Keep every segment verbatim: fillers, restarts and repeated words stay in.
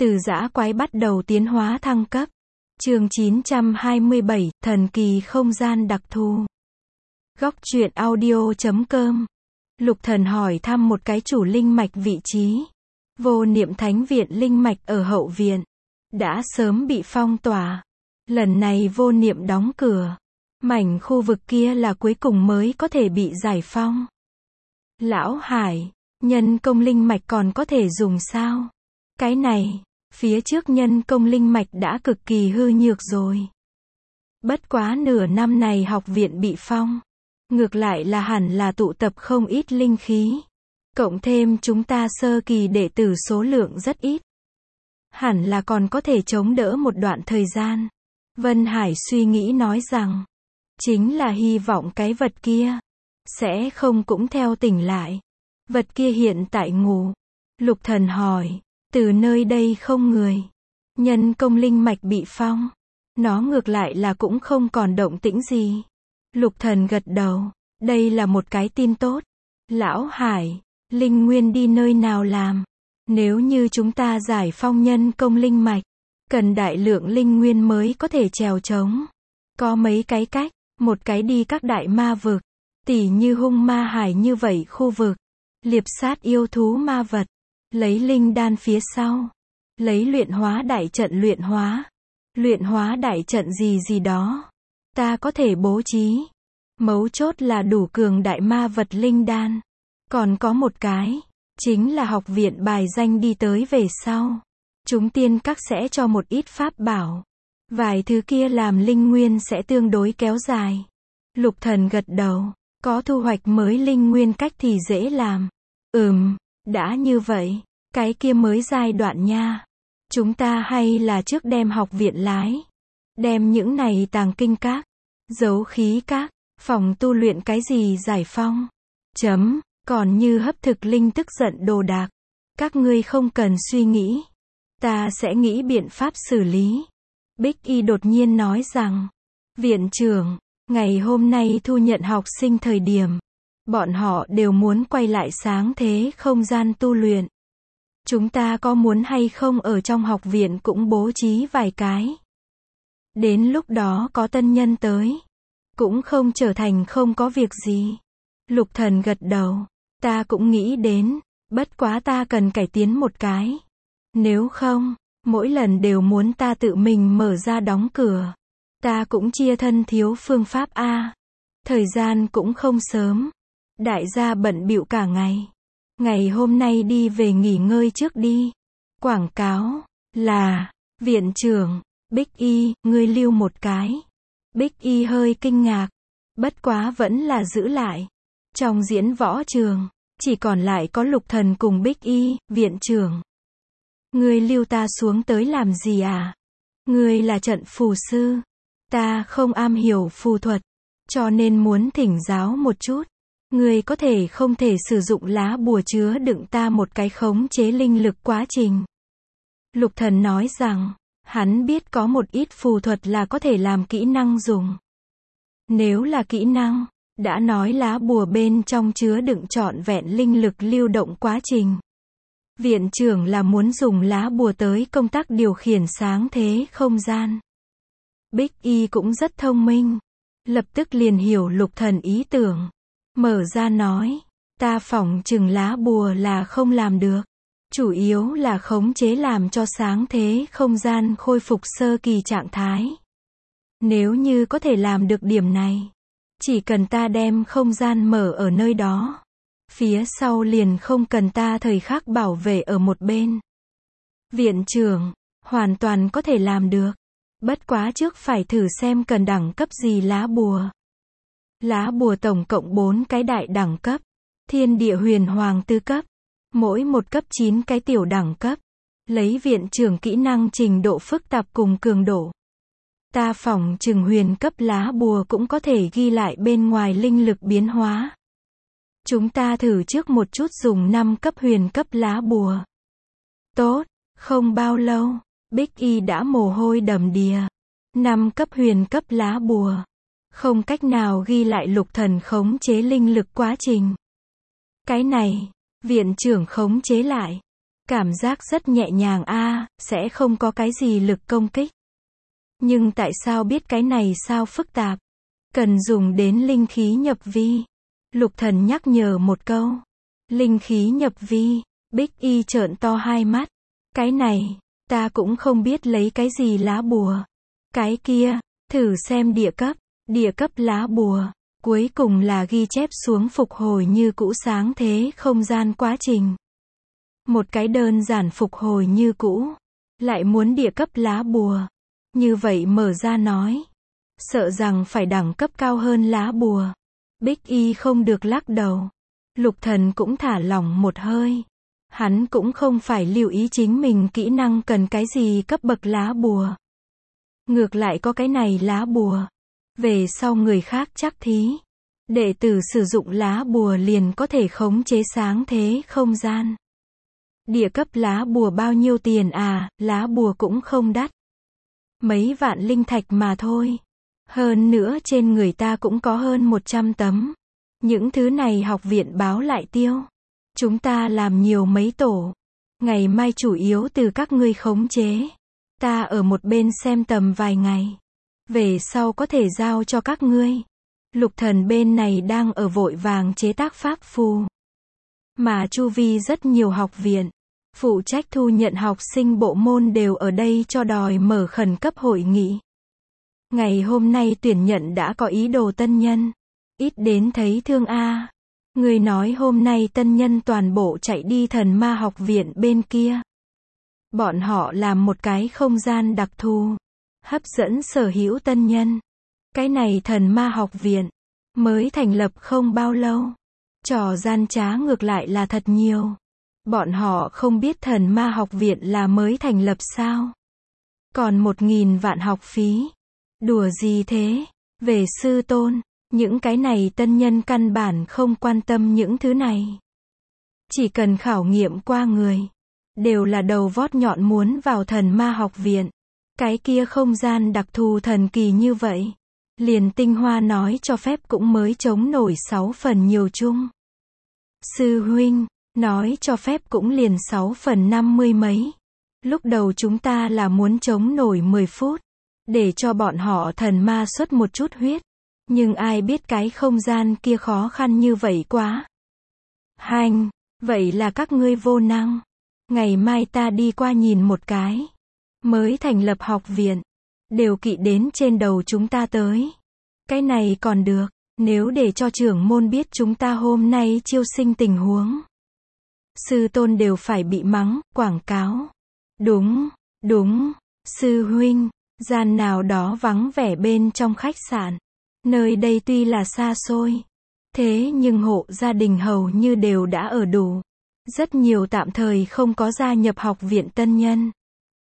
Từ dã quái bắt đầu tiến hóa thăng cấp. Chương chín trăm hai mươi bảy, thần kỳ không gian đặc thù. Góc truyện audio chấm com. Lục Thần hỏi thăm một cái chủ linh mạch vị trí. Vô Niệm Thánh viện linh mạch ở hậu viện đã sớm bị phong tỏa. Lần này Vô Niệm đóng cửa. Mảnh khu vực kia là cuối cùng mới có thể bị giải phong. Lão Hải, nhân công linh mạch còn có thể dùng sao? Cái này, phía trước nhân công linh mạch đã cực kỳ hư nhược rồi. Bất quá nửa năm này học viện bị phong. Ngược lại là hẳn là tụ tập không ít linh khí. Cộng thêm chúng ta sơ kỳ đệ tử số lượng rất ít. Hẳn là còn có thể chống đỡ một đoạn thời gian. Vân Hải suy nghĩ nói rằng, chính là hy vọng cái vật kia sẽ không cũng theo tỉnh lại. Vật kia hiện tại ngủ. Lục Thần hỏi, từ nơi đây không người. Nhân công linh mạch bị phong. Nó ngược lại là cũng không còn động tĩnh gì. Lục Thần gật đầu, đây là một cái tin tốt. Lão Hải, linh nguyên đi nơi nào làm? Nếu như chúng ta giải phong nhân công linh mạch, cần đại lượng linh nguyên mới có thể trèo trống. Có mấy cái cách, một cái đi các đại ma vực, tỉ như hung ma hải như vậy khu vực, liệp sát yêu thú ma vật, lấy linh đan phía sau, lấy luyện hóa đại trận luyện hóa, luyện hóa đại trận gì gì đó, ta có thể bố trí. Mấu chốt là đủ cường đại ma vật linh đan. Còn có một cái, chính là học viện bài danh đi tới về sau. Chúng tiên các sẽ cho một ít pháp bảo. Vài thứ kia làm linh nguyên sẽ tương đối kéo dài. Lục Thần gật đầu, có thu hoạch mới linh nguyên cách thì dễ làm. Ừm, đã như vậy, cái kia mới giai đoạn nha. Chúng ta hay là trước đem học viện lái. Đem những này tàng kinh các, dấu khí các, phòng tu luyện cái gì giải phong. Chấm, còn như hấp thực linh tức giận đồ đạc. Các ngươi không cần suy nghĩ. Ta sẽ nghĩ biện pháp xử lý. Bích Y đột nhiên nói rằng, viện trưởng, ngày hôm nay thu nhận học sinh thời điểm, bọn họ đều muốn quay lại sáng thế không gian tu luyện. Chúng ta có muốn hay không ở trong học viện cũng bố trí vài cái. Đến lúc đó có tân nhân tới, cũng không trở thành không có việc gì. Lục Thần gật đầu, ta cũng nghĩ đến, bất quá ta cần cải tiến một cái. Nếu không, mỗi lần đều muốn ta tự mình mở ra đóng cửa. Ta cũng chia thân thiếu phương pháp a. Thời gian cũng không sớm. Đại gia bận bịu cả ngày. Ngày hôm nay đi về nghỉ ngơi trước đi. Quảng cáo là, viện trưởng, Bích Y, ngươi lưu một cái. Bích Y hơi kinh ngạc. Bất quá vẫn là giữ lại. Trong diễn võ trường, chỉ còn lại có Lục Thần cùng Bích Y, viện trưởng. Ngươi lưu ta xuống tới làm gì à? Ngươi là trận phù sư. Ta không am hiểu phù thuật, cho nên muốn thỉnh giáo một chút. Ngươi có thể không thể sử dụng lá bùa chứa đựng ta một cái khống chế linh lực quá trình. Lục Thần nói rằng, hắn biết có một ít phù thuật là có thể làm kỹ năng dùng. Nếu là kỹ năng, đã nói lá bùa bên trong chứa đựng trọn vẹn linh lực lưu động quá trình. Viện trưởng là muốn dùng lá bùa tới công tác điều khiển sáng thế không gian. Bích Y cũng rất thông minh. Lập tức liền hiểu Lục Thần ý tưởng. Mở ra nói, ta phỏng chừng lá bùa là không làm được. Chủ yếu là khống chế làm cho sáng thế không gian khôi phục sơ kỳ trạng thái. Nếu như có thể làm được điểm này, chỉ cần ta đem không gian mở ở nơi đó. Phía sau liền không cần ta thời khắc bảo vệ ở một bên. Viện trưởng, hoàn toàn có thể làm được. Bất quá trước phải thử xem cần đẳng cấp gì lá bùa. Lá bùa tổng cộng bốn cái đại đẳng cấp. Thiên địa huyền hoàng tứ cấp. Mỗi một cấp chín cái tiểu đẳng cấp. Lấy viện trưởng kỹ năng trình độ phức tạp cùng cường độ. Ta phỏng chừng huyền cấp lá bùa cũng có thể ghi lại bên ngoài linh lực biến hóa. Chúng ta thử trước một chút dùng năm cấp huyền cấp lá bùa. Tốt, không bao lâu, Bích Y đã mồ hôi đầm đìa. năm cấp huyền cấp lá bùa. Không cách nào ghi lại Lục Thần khống chế linh lực quá trình. Cái này, viện trưởng khống chế lại. Cảm giác rất nhẹ nhàng a, sẽ không có cái gì lực công kích. Nhưng tại sao biết cái này sao phức tạp? Cần dùng đến linh khí nhập vi. Lục Thần nhắc nhở một câu. Linh khí nhập vi, Bích Y trợn to hai mắt. Cái này, ta cũng không biết lấy cái gì lá bùa. Cái kia, thử xem địa cấp, địa cấp lá bùa. Cuối cùng là ghi chép xuống phục hồi như cũ sáng thế không gian quá trình. Một cái đơn giản phục hồi như cũ. Lại muốn địa cấp lá bùa. Như vậy mở ra nói. Sợ rằng phải đẳng cấp cao hơn lá bùa. Bích Y không được lắc đầu. Lục Thần cũng thả lỏng một hơi. Hắn cũng không phải lưu ý chính mình kỹ năng cần cái gì cấp bậc lá bùa. Ngược lại có cái này lá bùa. Về sau người khác chắc thí. Đệ tử sử dụng lá bùa liền có thể khống chế sáng thế không gian. Địa cấp lá bùa bao nhiêu tiền à, lá bùa cũng không đắt. Mấy vạn linh thạch mà thôi. Hơn nữa trên người ta cũng có hơn một trăm tấm. Những thứ này học viện báo lại tiêu. Chúng ta làm nhiều mấy tổ. Ngày mai chủ yếu từ các ngươi khống chế. Ta ở một bên xem tầm vài ngày. Về sau có thể giao cho các ngươi. Lục Thần bên này đang ở vội vàng chế tác pháp phù. Mà chu vi rất nhiều học viện. Phụ trách thu nhận học sinh bộ môn đều ở đây cho đòi mở khẩn cấp hội nghị. Ngày hôm nay tuyển nhận đã có ý đồ tân nhân. Ít đến thấy thương a. Người nói hôm nay tân nhân toàn bộ chạy đi thần ma học viện bên kia. Bọn họ làm một cái không gian đặc thù. Hấp dẫn sở hữu tân nhân. Cái này thần ma học viện. Mới thành lập không bao lâu. Trò gian trá ngược lại là thật nhiều. Bọn họ không biết thần ma học viện là mới thành lập sao. Còn một nghìn vạn học phí. Đùa gì thế? Về sư tôn. Những cái này tân nhân căn bản không quan tâm những thứ này. Chỉ cần khảo nghiệm qua người. Đều là đầu vót nhọn muốn vào thần ma học viện. Cái kia không gian đặc thù thần kỳ như vậy. Liền tinh hoa nói cho phép cũng mới chống nổi sáu phần nhiều chung. Sư huynh, nói cho phép cũng liền sáu phần năm mươi mấy. Lúc đầu chúng ta là muốn chống nổi mười phút. Để cho bọn họ thần ma xuất một chút huyết. Nhưng ai biết cái không gian kia khó khăn như vậy quá. Hành, vậy là các ngươi vô năng. Ngày mai ta đi qua nhìn một cái. Mới thành lập học viện. Đều kỵ đến trên đầu chúng ta tới. Cái này còn được. Nếu để cho trưởng môn biết chúng ta hôm nay chiêu sinh tình huống. Sư tôn đều phải bị mắng, quảng cáo. Đúng, đúng, sư huynh, gian nào đó vắng vẻ bên trong khách sạn. Nơi đây tuy là xa xôi. Thế nhưng hộ gia đình hầu như đều đã ở đủ. Rất nhiều tạm thời không có gia nhập học viện tân nhân.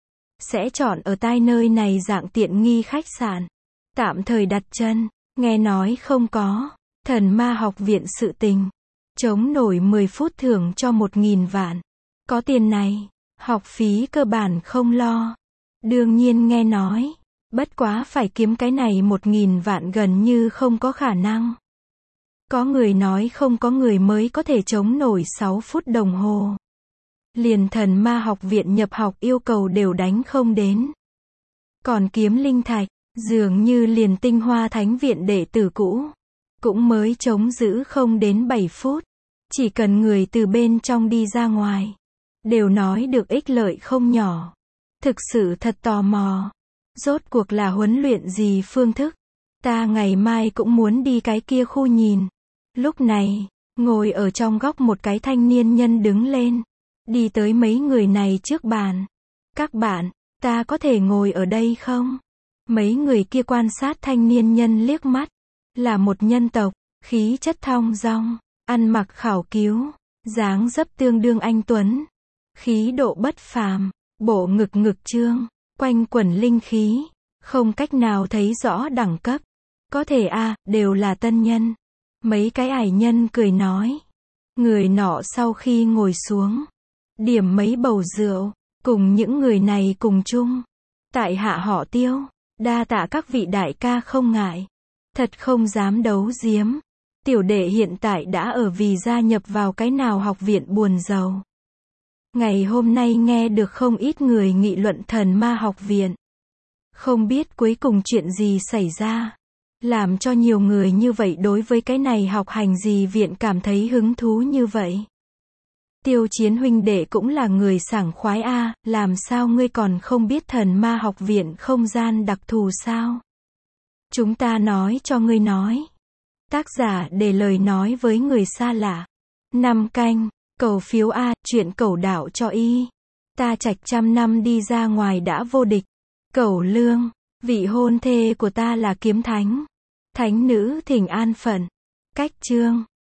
Sẽ chọn ở tai nơi này dạng tiện nghi khách sạn. Tạm thời đặt chân. Nghe nói không có. Thần ma học viện sự tình. Chống nổi mười phút thưởng cho một nghìn vạn. Có tiền này. Học phí cơ bản không lo. Đương nhiên nghe nói. Bất quá phải kiếm cái này một nghìn vạn gần như không có khả năng. Có người nói không có người mới có thể chống nổi sáu phút đồng hồ. Liền thần ma học viện nhập học yêu cầu đều đánh không đến. Còn kiếm linh thạch, dường như liền tinh hoa thánh viện đệ tử cũ. Cũng mới chống giữ không đến bảy phút. Chỉ cần người từ bên trong đi ra ngoài. Đều nói được ích lợi không nhỏ. Thực sự thật tò mò. Rốt cuộc là huấn luyện gì phương thức? Ta ngày mai cũng muốn đi cái kia khu nhìn. Lúc này, ngồi ở trong góc một cái thanh niên nhân đứng lên. Đi tới mấy người này trước bàn. Các bạn, ta có thể ngồi ở đây không? Mấy người kia quan sát thanh niên nhân liếc mắt. Là một nhân tộc, khí chất thong dong, ăn mặc khảo cứu, dáng dấp tương đương anh tuấn. Khí độ bất phàm, bộ ngực ngực trương, quanh quẩn linh khí, không cách nào thấy rõ đẳng cấp. Có thể a, à, đều là tân nhân. Mấy cái ải nhân cười nói. Người nọ sau khi ngồi xuống, điểm mấy bầu rượu, cùng những người này cùng chung. Tại hạ họ Tiêu, đa tạ các vị đại ca không ngại. Thật không dám đấu giếm. Tiểu đệ hiện tại đã ở vì gia nhập vào cái nào học viện buồn giàu. Ngày hôm nay nghe được không ít người nghị luận thần ma học viện. Không biết cuối cùng chuyện gì xảy ra. Làm cho nhiều người như vậy đối với cái này học hành gì viện cảm thấy hứng thú như vậy. Tiêu Chiến huynh đệ cũng là người sảng khoái a, làm sao ngươi còn không biết thần ma học viện không gian đặc thù sao? Chúng ta nói cho ngươi nói. Tác giả để lời nói với người xa lạ. Năm canh, cầu phiếu A, chuyện cẩu đạo cho y. Ta trạch trăm năm đi ra ngoài đã vô địch. Cẩu lương, vị hôn thê của ta là kiếm thánh. Thánh nữ thỉnh an phận. Cách chương.